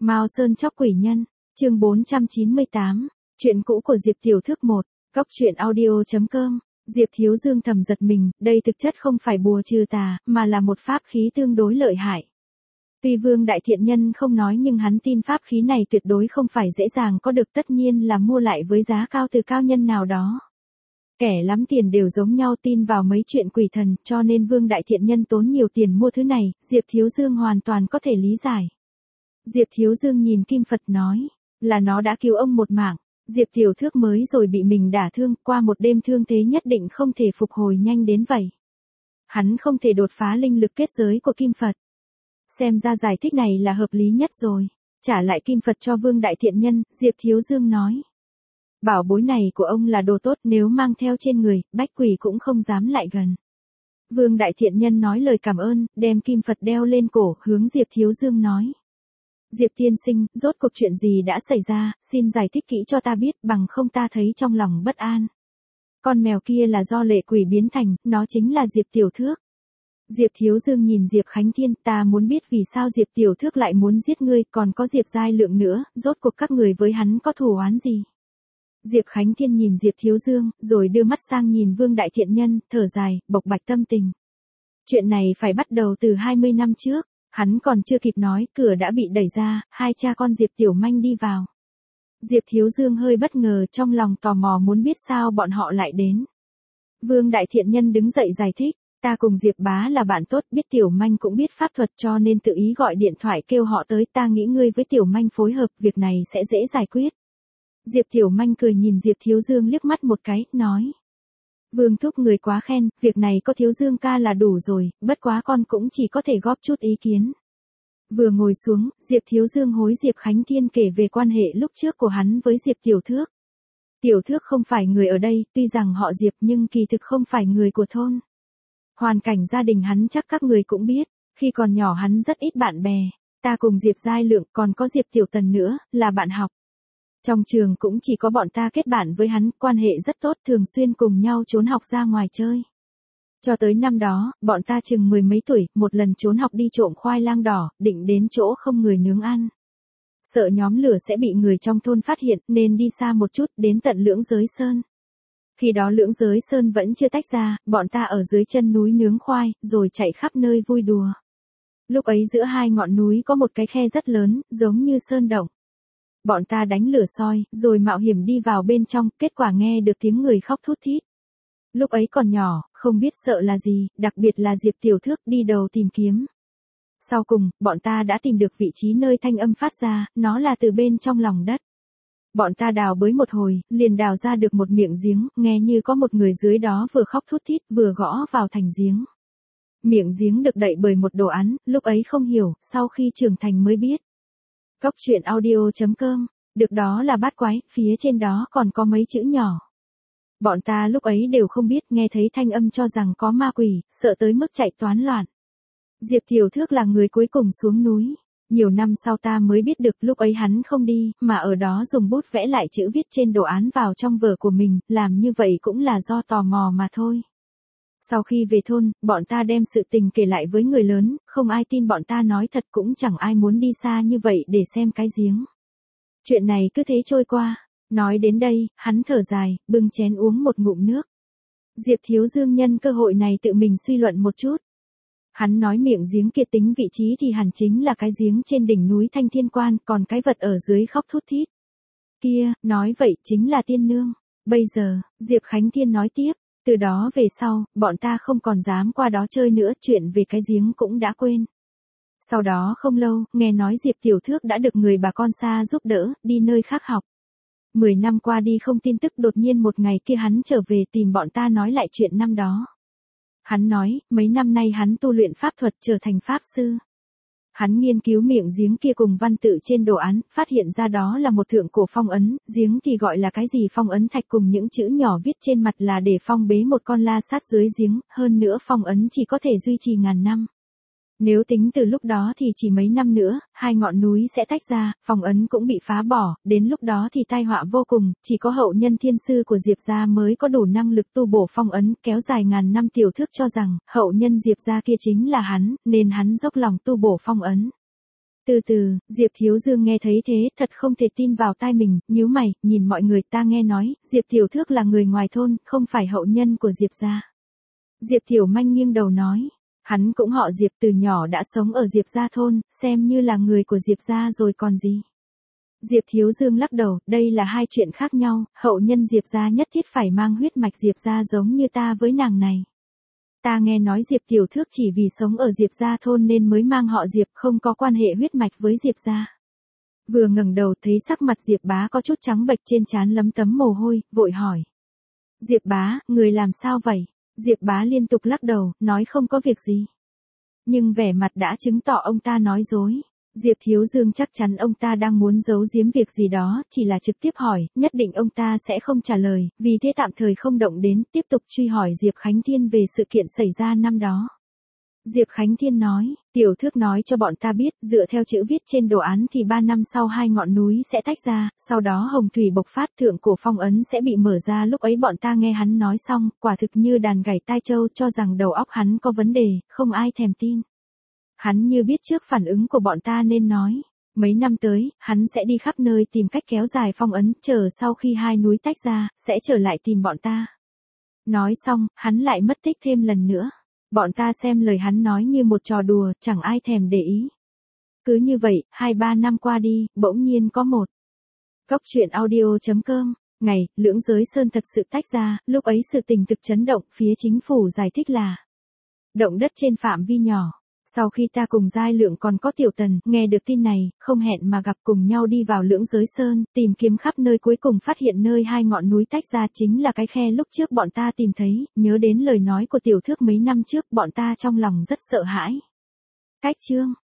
Mao Sơn chóc quỷ nhân, chương 498, chuyện cũ của Diệp Tiểu Thước 1, Cóc truyện audio.com. Diệp Thiếu Dương thầm giật mình, đây thực chất không phải bùa trừ tà, mà là một pháp khí tương đối lợi hại. Tuy Vương Đại Thiện Nhân không nói nhưng hắn tin pháp khí này tuyệt đối không phải dễ dàng có được, tất nhiên là mua lại với giá cao từ cao nhân nào đó. Kẻ lắm tiền đều giống nhau tin vào mấy chuyện quỷ thần, cho nên Vương Đại Thiện Nhân tốn nhiều tiền mua thứ này, Diệp Thiếu Dương hoàn toàn có thể lý giải. Diệp Thiếu Dương nhìn Kim Phật nói, là nó đã cứu ông một mạng. Diệp Tiểu Thước mới rồi bị mình đả thương, qua một đêm thương thế nhất định không thể phục hồi nhanh đến vậy. Hắn không thể đột phá linh lực kết giới của Kim Phật. Xem ra giải thích này là hợp lý nhất rồi. Trả lại Kim Phật cho Vương Đại Thiện Nhân, Diệp Thiếu Dương nói. Bảo bối này của ông là đồ tốt, nếu mang theo trên người, bách quỷ cũng không dám lại gần. Vương Đại Thiện Nhân nói lời cảm ơn, đem Kim Phật đeo lên cổ, hướng Diệp Thiếu Dương nói. Diệp tiên sinh, rốt cuộc chuyện gì đã xảy ra, xin giải thích kỹ cho ta biết, bằng không ta thấy trong lòng bất an. Con mèo kia là do lệ quỷ biến thành, nó chính là Diệp Tiểu Thước. Diệp Thiếu Dương nhìn Diệp Khánh Thiên, ta muốn biết vì sao Diệp Tiểu Thước lại muốn giết ngươi, còn có Diệp Giai Lượng nữa, rốt cuộc các người với hắn có thù oán gì? Diệp Khánh Thiên nhìn Diệp Thiếu Dương, rồi đưa mắt sang nhìn Vương Đại Thiện Nhân, thở dài, bộc bạch tâm tình. Chuyện này phải bắt đầu từ 20 năm trước. Hắn còn chưa kịp nói, cửa đã bị đẩy ra, hai cha con Diệp Tiểu Manh đi vào. Diệp Thiếu Dương hơi bất ngờ, trong lòng tò mò muốn biết sao bọn họ lại đến. Vương Đại Thiện Nhân đứng dậy giải thích, ta cùng Diệp bá là bạn tốt, biết Tiểu Manh cũng biết pháp thuật cho nên tự ý gọi điện thoại kêu họ tới, ta nghĩ ngươi với Tiểu Manh phối hợp, việc này sẽ dễ giải quyết. Diệp Tiểu Manh cười nhìn Diệp Thiếu Dương liếc mắt một cái, nói. Vương thúc người quá khen, việc này có Thiếu Dương ca là đủ rồi, bất quá con cũng chỉ có thể góp chút ý kiến. Vừa ngồi xuống, Diệp Thiếu Dương hối Diệp Khánh Thiên kể về quan hệ lúc trước của hắn với Diệp Tiểu Thước. Tiểu Thước không phải người ở đây, tuy rằng họ Diệp nhưng kỳ thực không phải người của thôn. Hoàn cảnh gia đình hắn chắc các người cũng biết, khi còn nhỏ hắn rất ít bạn bè, ta cùng Diệp Giai Lượng còn có Diệp Tiểu Tần nữa, là bạn học. Trong trường cũng chỉ có bọn ta kết bạn với hắn, quan hệ rất tốt, thường xuyên cùng nhau trốn học ra ngoài chơi. Cho tới năm đó, bọn ta chừng 10 mấy tuổi, một lần trốn học đi trộm khoai lang đỏ, định đến chỗ không người nướng ăn. Sợ nhóm lửa sẽ bị người trong thôn phát hiện, nên đi xa một chút, đến tận Lưỡng Giới Sơn. Khi đó Lưỡng Giới Sơn vẫn chưa tách ra, bọn ta ở dưới chân núi nướng khoai, rồi chạy khắp nơi vui đùa. Lúc ấy giữa hai ngọn núi có một cái khe rất lớn, giống như sơn động. Bọn ta đánh lửa soi, rồi mạo hiểm đi vào bên trong, kết quả nghe được tiếng người khóc thút thít. Lúc ấy còn nhỏ, không biết sợ là gì, đặc biệt là Diệp Tiểu Thước đi đầu tìm kiếm. Sau cùng, bọn ta đã tìm được vị trí nơi thanh âm phát ra, nó là từ bên trong lòng đất. Bọn ta đào bới một hồi, liền đào ra được một miệng giếng, nghe như có một người dưới đó vừa khóc thút thít vừa gõ vào thành giếng. Miệng giếng được đậy bởi một đồ án, lúc ấy không hiểu, sau khi trưởng thành mới biết. Cóc truyện audio.com, được đó là bát quái, phía trên đó còn có mấy chữ nhỏ. Bọn ta lúc ấy đều không biết, nghe thấy thanh âm cho rằng có ma quỷ, sợ tới mức chạy toán loạn. Diệp Tiểu Thước là người cuối cùng xuống núi. Nhiều năm sau ta mới biết được lúc ấy hắn không đi, mà ở đó dùng bút vẽ lại chữ viết trên đồ án vào trong vở của mình, làm như vậy cũng là do tò mò mà thôi. Sau khi về thôn, bọn ta đem sự tình kể lại với người lớn, không ai tin bọn ta nói thật, cũng chẳng ai muốn đi xa như vậy để xem cái giếng. Chuyện này cứ thế trôi qua. Nói đến đây, hắn thở dài, bưng chén uống một ngụm nước. Diệp Thiếu Dương nhân cơ hội này tự mình suy luận một chút. Hắn nói miệng giếng kia tính vị trí thì hẳn chính là cái giếng trên đỉnh núi Thanh Thiên Quan, còn cái vật ở dưới khóc thút thít kia, nói vậy chính là tiên nương. Bây giờ, Diệp Khánh Thiên nói tiếp. Từ đó về sau, bọn ta không còn dám qua đó chơi nữa, chuyện về cái giếng cũng đã quên. Sau đó không lâu, nghe nói Diệp Tiểu Thước đã được người bà con xa giúp đỡ, đi nơi khác học. 10 năm qua đi không tin tức, đột nhiên một ngày kia hắn trở về tìm bọn ta nói lại chuyện năm đó. Hắn nói, mấy năm nay hắn tu luyện pháp thuật trở thành pháp sư. Hắn nghiên cứu miệng giếng kia cùng văn tự trên đồ án, phát hiện ra đó là một thượng cổ phong ấn, giếng thì gọi là cái gì phong ấn thạch, cùng những chữ nhỏ viết trên mặt là để phong bế một con la sát dưới giếng, hơn nữa phong ấn chỉ có thể duy trì ngàn năm. Nếu tính từ lúc đó thì chỉ mấy năm nữa, hai ngọn núi sẽ tách ra, phong ấn cũng bị phá bỏ, đến lúc đó thì tai họa vô cùng, chỉ có hậu nhân thiên sư của Diệp gia mới có đủ năng lực tu bổ phong ấn, kéo dài ngàn năm. Tiểu Thước cho rằng, hậu nhân Diệp gia kia chính là hắn, nên hắn dốc lòng tu bổ phong ấn. Từ từ, Diệp Thiếu Dương nghe thấy thế, thật không thể tin vào tai mình, nhíu mày, nhìn mọi người, ta nghe nói, Diệp Tiểu Thước là người ngoài thôn, không phải hậu nhân của Diệp gia. Diệp Tiểu Manh nghiêng đầu nói, hắn cũng họ Diệp, từ nhỏ đã sống ở Diệp gia thôn, xem như là người của Diệp gia rồi còn gì. Diệp Thiếu Dương lắc đầu, đây là hai chuyện khác nhau, hậu nhân Diệp gia nhất thiết phải mang huyết mạch Diệp gia giống như ta với nàng này. Ta nghe nói Diệp Tiểu Thước chỉ vì sống ở Diệp gia thôn nên mới mang họ Diệp, không có quan hệ huyết mạch với Diệp gia. Vừa ngẩng đầu thấy sắc mặt Diệp Bá có chút trắng bệch, trên trán lấm tấm mồ hôi, vội hỏi. Diệp Bá, người làm sao vậy? Diệp Bá liên tục lắc đầu, nói không có việc gì. Nhưng vẻ mặt đã chứng tỏ ông ta nói dối. Diệp Thiếu Dương chắc chắn ông ta đang muốn giấu giếm việc gì đó, chỉ là trực tiếp hỏi, nhất định ông ta sẽ không trả lời, vì thế tạm thời không động đến, tiếp tục truy hỏi Diệp Khánh Thiên về sự kiện xảy ra năm đó. Diệp Khánh Thiên nói, Tiểu Thước nói cho bọn ta biết, dựa theo chữ viết trên đồ án thì 3 năm sau hai ngọn núi sẽ tách ra, sau đó hồng thủy bộc phát, thượng cổ phong ấn sẽ bị mở ra. Lúc ấy bọn ta nghe hắn nói xong, quả thực như đàn gảy tai trâu, cho rằng đầu óc hắn có vấn đề, không ai thèm tin. Hắn như biết trước phản ứng của bọn ta nên nói, mấy năm tới, hắn sẽ đi khắp nơi tìm cách kéo dài phong ấn, chờ sau khi hai núi tách ra, sẽ trở lại tìm bọn ta. Nói xong, hắn lại mất tích thêm lần nữa. Bọn ta xem lời hắn nói như một trò đùa, chẳng ai thèm để ý. Cứ như vậy, 2-3 năm qua đi, bỗng nhiên có một. Góc truyện audio.com, ngày, Lưỡng Giới Sơn thật sự tách ra, lúc ấy sự tình thực chấn động, phía chính phủ giải thích là động đất trên phạm vi nhỏ. Sau khi ta cùng Giai Lượng còn có Tiểu Tần, nghe được tin này, không hẹn mà gặp, cùng nhau đi vào Lưỡng Giới Sơn, tìm kiếm khắp nơi, cuối cùng phát hiện nơi hai ngọn núi tách ra chính là cái khe lúc trước bọn ta tìm thấy, nhớ đến lời nói của Tiểu Thước mấy năm trước, bọn ta trong lòng rất sợ hãi. Cách chương